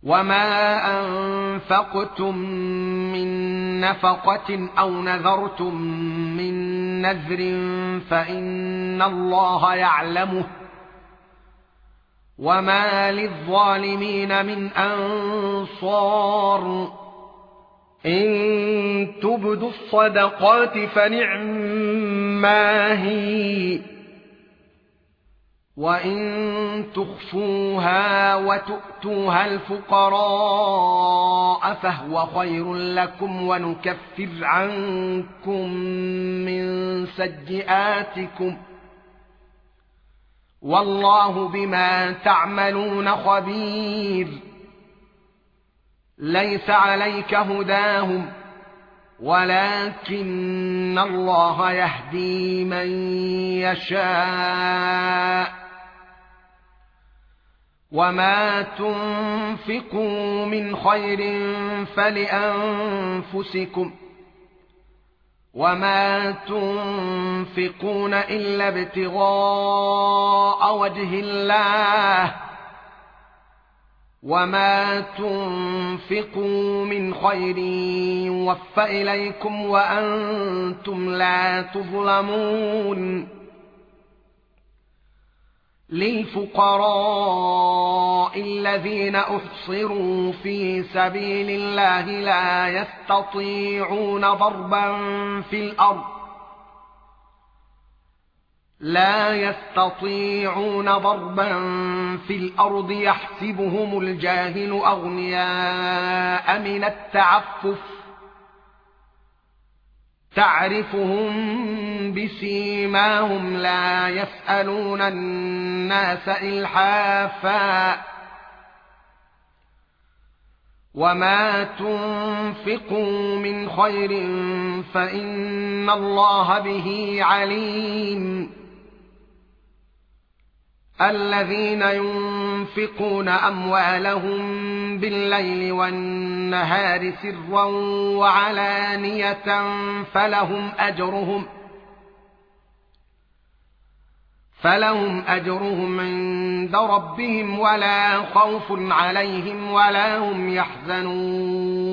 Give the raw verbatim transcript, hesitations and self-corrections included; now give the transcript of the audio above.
وما أنفقتم من نفقة أو نذرتم من نذر فإن الله يعلمه وما للظالمين من أنصار إن تبدوا الصدقات فنعما هي وإن تخفوها وتؤتوها الفقراء فهو خير لكم ونكفر عنكم من سيئاتكم والله بما تعملون خبير ليس عليك هداهم ولكن الله يهدي من يشاء وما تنفقوا من خير فلأنفسكم وما تنفقون إلا ابتغاء وجه الله وما تنفقوا من خير يوفى إليكم وأنتم لا تظلمون للفقراء الذين أحصروا في سبيل الله لا يستطيعون ضربا في الأرض لا يستطيعون ضربا في الأرض يحسبهم الجاهل أغنياء من التعفف تعرفهم بسيماهم لا يسألون الناس إلحافا وما تنفقوا من خير فإن الله به عليم الذين ينفقون أموالهم بالليل والنهار سرا وعلانية فلهم أجرهم فلهم أجرهم عند ربهم ولا خوف عليهم ولا هم يحزنون